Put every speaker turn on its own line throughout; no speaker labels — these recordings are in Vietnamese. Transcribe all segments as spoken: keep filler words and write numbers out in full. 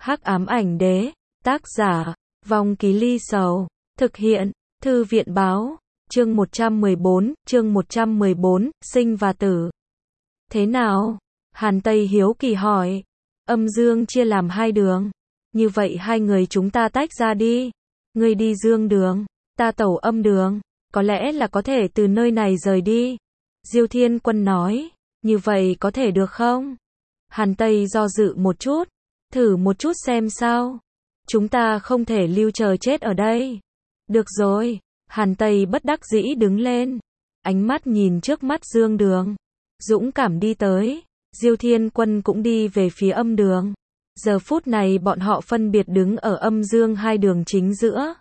Hắc ám ảnh đế, tác giả, Vong Ký Ly Sầu, thực hiện, Thư viện báo, chương một trăm mười bốn, chương một trăm mười bốn, sinh và tử. Thế nào? Hàn Tây hiếu kỳ hỏi. Âm dương chia làm hai đường. Như vậy hai người chúng ta tách ra đi. Ngươi đi dương đường, ta tẩu âm đường. Có lẽ là có thể từ nơi này rời đi. Diêu Thiên Quân nói. Như vậy có thể được không? Hàn Tây do dự một chút. Thử một chút xem sao. Chúng ta không thể lưu chờ chết ở đây. Được rồi. Hàn Tây bất đắc dĩ đứng lên. Ánh mắt nhìn trước mắt dương đường. Dũng cảm đi tới. Diêu Thiên Quân cũng đi về phía âm đường. Giờ phút này bọn họ phân biệt đứng ở âm dương hai đường chính giữa.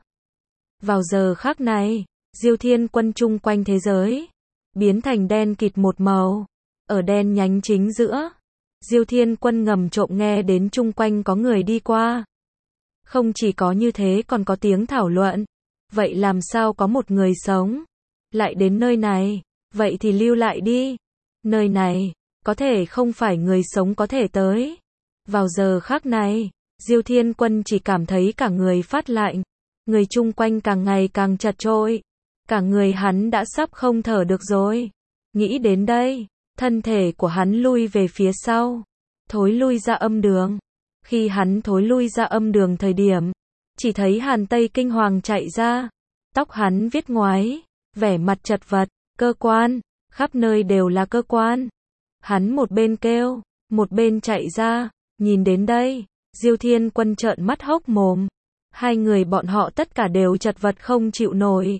Vào giờ khắc này, Diêu Thiên Quân chung quanh thế giới biến thành đen kịt một màu. Ở đen nhánh chính giữa, Diêu Thiên Quân ngầm trộm nghe đến chung quanh có người đi qua. Không chỉ có như thế còn có tiếng thảo luận. Vậy làm sao có một người sống lại đến nơi này? Vậy thì lưu lại đi. Nơi này có thể không phải người sống có thể tới. Vào giờ khắc này, Diêu Thiên Quân chỉ cảm thấy cả người phát lạnh. Người chung quanh càng ngày càng chật chội. Cả người hắn đã sắp không thở được rồi. Nghĩ đến đây, thân thể của hắn lui về phía sau. Thối lui ra âm đường. Khi hắn thối lui ra âm đường thời điểm, chỉ thấy Hàn Tây kinh hoàng chạy ra. Tóc hắn viết ngoái, vẻ mặt chật vật, cơ quan, khắp nơi đều là cơ quan. Hắn một bên kêu, một bên chạy ra, nhìn đến đây, Diêu Thiên Quân trợn mắt hốc mồm. Hai người bọn họ tất cả đều chật vật không chịu nổi.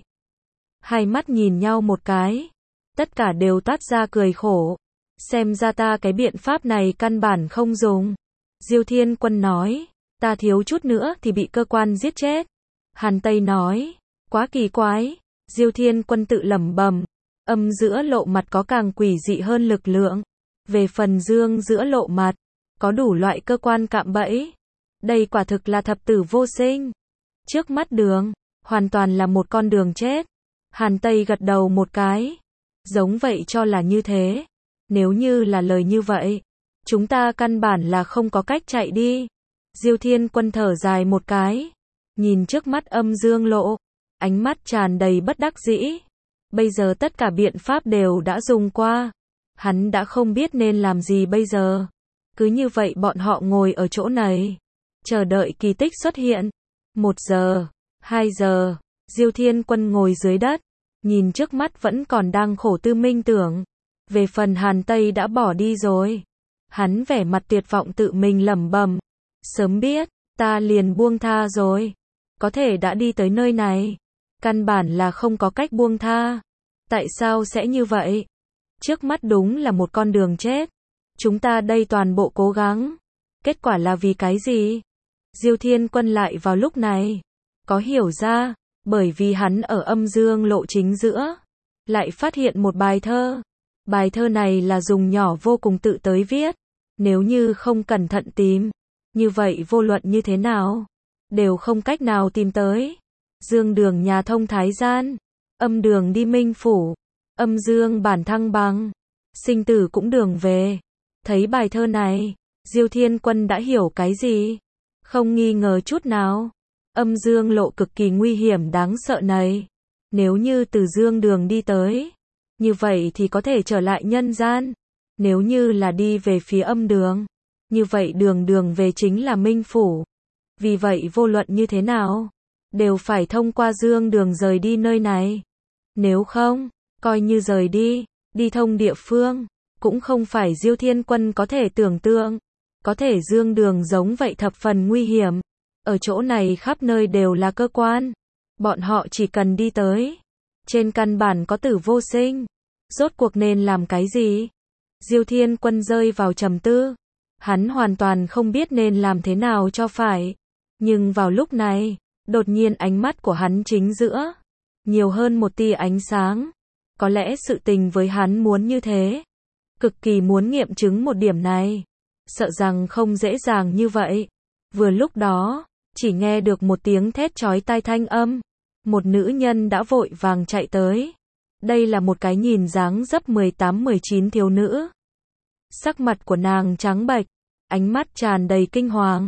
Hai mắt nhìn nhau một cái, tất cả đều toát ra cười khổ. Xem ra ta cái biện pháp này căn bản không dùng. Diêu Thiên Quân nói, ta thiếu chút nữa thì bị cơ quan giết chết. Hàn Tây nói, quá kỳ quái. Diêu Thiên Quân tự lẩm bẩm, âm giữa lộ mặt có càng quỷ dị hơn lực lượng. Về phần dương giữa lộ mặt, có đủ loại cơ quan cạm bẫy. Đây quả thực là thập tử vô sinh. Trước mắt đường, hoàn toàn là một con đường chết. Hàn Tây gật đầu một cái. Giống vậy cho là như thế. Nếu như là lời như vậy, chúng ta căn bản là không có cách chạy đi. Diêu Thiên Quân thở dài một cái. Nhìn trước mắt âm dương lộ, ánh mắt tràn đầy bất đắc dĩ. Bây giờ tất cả biện pháp đều đã dùng qua. Hắn đã không biết nên làm gì bây giờ. Cứ như vậy bọn họ ngồi ở chỗ này, chờ đợi kỳ tích xuất hiện. Một giờ, hai giờ, Diêu Thiên Quân ngồi dưới đất, nhìn trước mắt vẫn còn đang khổ tư minh tưởng. Về phần Hàn Tây đã bỏ đi rồi. Hắn vẻ mặt tuyệt vọng tự mình lẩm bẩm, sớm biết, ta liền buông tha rồi. Có thể đã đi tới nơi này, căn bản là không có cách buông tha. Tại sao sẽ như vậy? Trước mắt đúng là một con đường chết. Chúng ta đây toàn bộ cố gắng. Kết quả là vì cái gì? Diêu Thiên Quân lại vào lúc này có hiểu ra, bởi vì hắn ở âm dương lộ chính giữa, lại phát hiện một bài thơ. Bài thơ này là dùng nhỏ vô cùng tự tới viết. Nếu như không cẩn thận tìm, như vậy vô luận như thế nào, đều không cách nào tìm tới. Dương đường nhà thông thái gian, âm đường đi minh phủ, âm dương bản thăng bằng, sinh tử cũng đường về. Thấy bài thơ này, Diêu Thiên Quân đã hiểu cái gì? Không nghi ngờ chút nào. Âm dương lộ cực kỳ nguy hiểm đáng sợ này. Nếu như từ dương đường đi tới, như vậy thì có thể trở lại nhân gian. Nếu như là đi về phía âm đường, như vậy đường đường về chính là minh phủ. Vì vậy vô luận như thế nào, đều phải thông qua dương đường rời đi nơi này. Nếu không, coi như rời đi, đi thông địa phương, cũng không phải Diêu Thiên Quân có thể tưởng tượng. Có thể dương đường giống vậy thập phần nguy hiểm. Ở chỗ này khắp nơi đều là cơ quan. Bọn họ chỉ cần đi tới, trên căn bản có tử vô sinh. Rốt cuộc nên làm cái gì? Diêu Thiên Quân rơi vào trầm tư. Hắn hoàn toàn không biết nên làm thế nào cho phải. Nhưng vào lúc này, đột nhiên ánh mắt của hắn chính giữa nhiều hơn một tia ánh sáng. Có lẽ sự tình với hắn muốn như thế, cực kỳ muốn nghiệm chứng một điểm này, sợ rằng không dễ dàng như vậy. Vừa lúc đó, chỉ nghe được một tiếng thét chói tai thanh âm. Một nữ nhân đã vội vàng chạy tới. Đây là một cái nhìn dáng dấp mười tám mười chín thiếu nữ. Sắc mặt của nàng trắng bệch, ánh mắt tràn đầy kinh hoàng.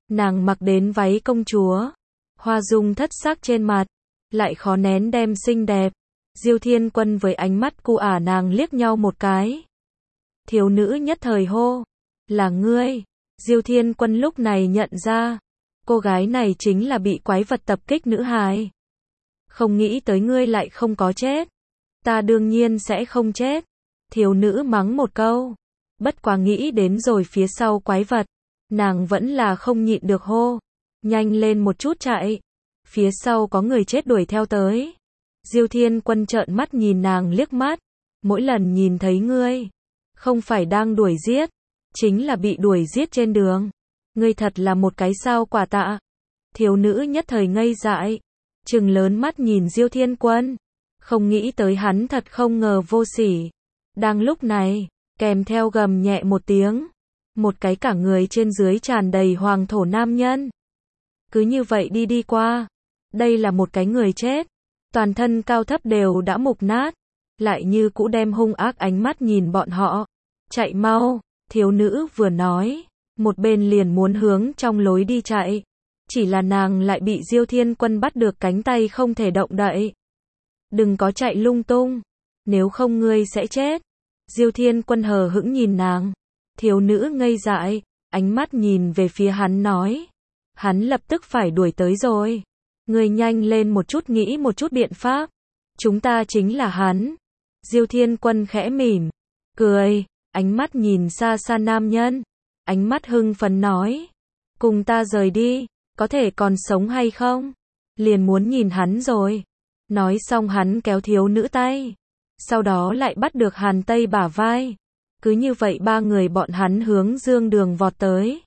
Nàng mặc đến váy công chúa, hoa dung thất sắc trên mặt, lại khó nén đem xinh đẹp. Diêu Thiên Quân với ánh mắt cu ả nàng liếc nhau một cái. Thiếu nữ nhất thời hô, là ngươi. Diêu Thiên Quân lúc này nhận ra, cô gái này chính là bị quái vật tập kích nữ hài. Không nghĩ tới ngươi lại không có chết. Ta đương nhiên sẽ không chết. Thiếu nữ mắng một câu. Bất quá nghĩ đến rồi phía sau quái vật, nàng vẫn là không nhịn được hô, nhanh lên một chút chạy. Phía sau có người chết đuổi theo tới. Diêu Thiên Quân trợn mắt nhìn nàng liếc mắt, mỗi lần nhìn thấy ngươi, không phải đang đuổi giết, chính là bị đuổi giết trên đường. Ngươi thật là một cái sao quả tạ. Thiếu nữ nhất thời ngây dại, trừng lớn mắt nhìn Diêu Thiên Quân, không nghĩ tới hắn thật không ngờ vô sỉ. Đang lúc này, kèm theo gầm nhẹ một tiếng, một cái cả người trên dưới tràn đầy hoàng thổ nam nhân, cứ như vậy đi đi qua. Đây là một cái người chết, toàn thân cao thấp đều đã mục nát, lại như cũ đem hung ác ánh mắt nhìn bọn họ. Chạy mau, thiếu nữ vừa nói, một bên liền muốn hướng trong lối đi chạy. Chỉ là nàng lại bị Diêu Thiên Quân bắt được cánh tay không thể động đậy. Đừng có chạy lung tung, nếu không ngươi sẽ chết. Diêu Thiên Quân hờ hững nhìn nàng. Thiếu nữ ngây dại, ánh mắt nhìn về phía hắn nói, hắn lập tức phải đuổi tới rồi. Ngươi nhanh lên một chút, nghĩ một chút biện pháp. Chúng ta chính là hắn. Diêu Thiên Quân khẽ mỉm, cười, ánh mắt nhìn xa xa nam nhân. Ánh mắt hưng phấn nói, cùng ta rời đi, có thể còn sống hay không? Liền muốn nhìn hắn rồi. Nói xong hắn kéo thiếu nữ tay, sau đó lại bắt được Hàn Tây bả vai. Cứ như vậy ba người bọn hắn hướng dương đường vọt tới.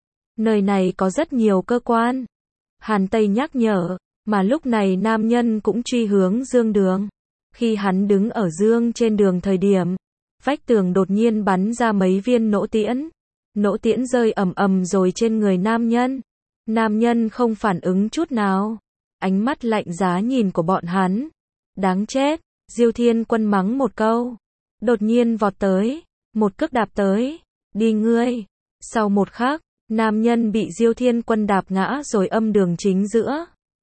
Nơi này có rất nhiều cơ quan. Hàn Tây nhắc nhở, mà lúc này nam nhân cũng truy hướng dương đường. Khi hắn đứng ở dương trên đường thời điểm, vách tường đột nhiên bắn ra mấy viên nỗ tiễn. Nỗ tiễn rơi ầm ầm rồi trên người nam nhân. Nam nhân không phản ứng chút nào. Ánh mắt lạnh giá nhìn của bọn hắn. Đáng chết, Diêu Thiên Quân mắng một câu. Đột nhiên vọt tới, một cước đạp tới. Đi ngươi. Sau một khắc, nam nhân bị Diêu Thiên Quân đạp ngã rồi âm đường chính giữa.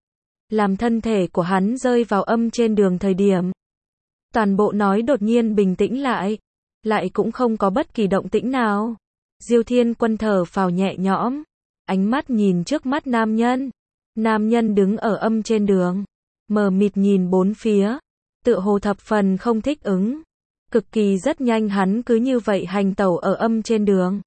Làm thân thể của hắn rơi vào âm trên đường thời điểm. Toàn bộ nói đột nhiên bình tĩnh lại. Lại cũng không có bất kỳ động tĩnh nào. Diêu Thiên Quân thở phào nhẹ nhõm. Ánh mắt nhìn trước mắt nam nhân. Nam nhân đứng ở âm trên đường, mờ mịt nhìn bốn phía, tựa hồ thập phần không thích ứng. Cực kỳ rất nhanh hắn cứ như vậy hành tẩu ở âm trên đường.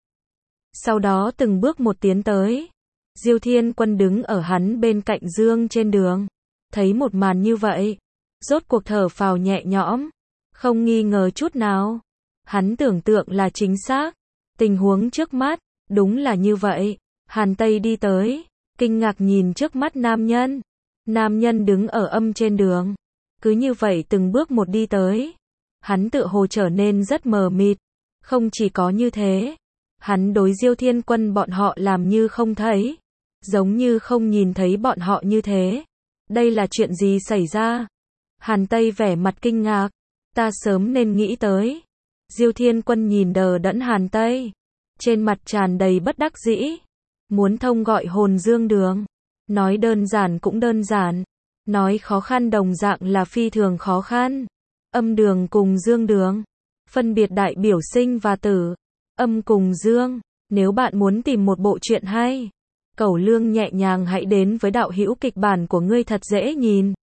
Sau đó từng bước một tiến tới. Diêu Thiên Quân đứng ở hắn bên cạnh dương trên đường. Thấy một màn như vậy, rốt cuộc thở phào nhẹ nhõm, không nghi ngờ chút nào. Hắn tưởng tượng là chính xác. Tình huống trước mắt, đúng là như vậy. Hàn Tây đi tới, kinh ngạc nhìn trước mắt nam nhân. Nam nhân đứng ở âm trên đường. Cứ như vậy từng bước một đi tới. Hắn tự hồ trở nên rất mờ mịt. Không chỉ có như thế, hắn đối Diêu Thiên Quân bọn họ làm như không thấy. Giống như không nhìn thấy bọn họ như thế. Đây là chuyện gì xảy ra? Hàn Tây vẻ mặt kinh ngạc. Ta sớm nên nghĩ tới. Diêu Thiên Quân nhìn đờ đẫn Hàn Tây. Trên mặt tràn đầy bất đắc dĩ. Muốn thông gọi hồn dương đường. Nói đơn giản cũng đơn giản. Nói khó khăn đồng dạng là phi thường khó khăn. Âm đường cùng dương đường. Phân biệt đại biểu sinh và tử. Âm cùng dương. Nếu bạn muốn tìm một bộ truyện hay, cẩu lương nhẹ nhàng hãy đến với đạo hữu kịch bản của ngươi thật dễ nhìn.